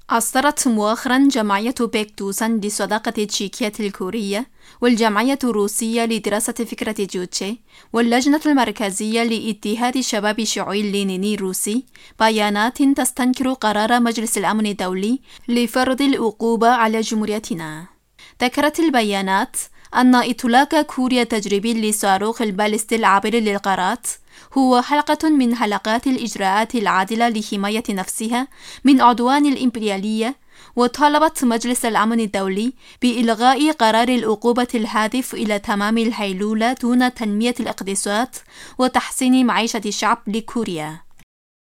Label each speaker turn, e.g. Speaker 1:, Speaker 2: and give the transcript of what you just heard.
Speaker 1: أصدرت مؤخرا جمعية بيك دوسان لصداقة تشيكية الكورية والجمعية الروسية لدراسة فكرة جوتشي واللجنة المركزية لاتحاد شباب الشيوعي اللينيني الروسي بيانات تستنكر قرار مجلس الأمن الدولي لفرض العقوبة على جمهوريتنا. ذكرت البيانات أن إطلاق كوريا التجريبي لصاروخ البالستي العابر للقارات هو حلقة من حلقات الإجراءات العادلة لحماية نفسها من عدوان الإمبريالية، وطالبت مجلس الأمن الدولي بإلغاء قرار العقوبة الهادف إلى تمام الحيلولة دون تنمية الاقتصاد وتحسين معيشة الشعب لكوريا.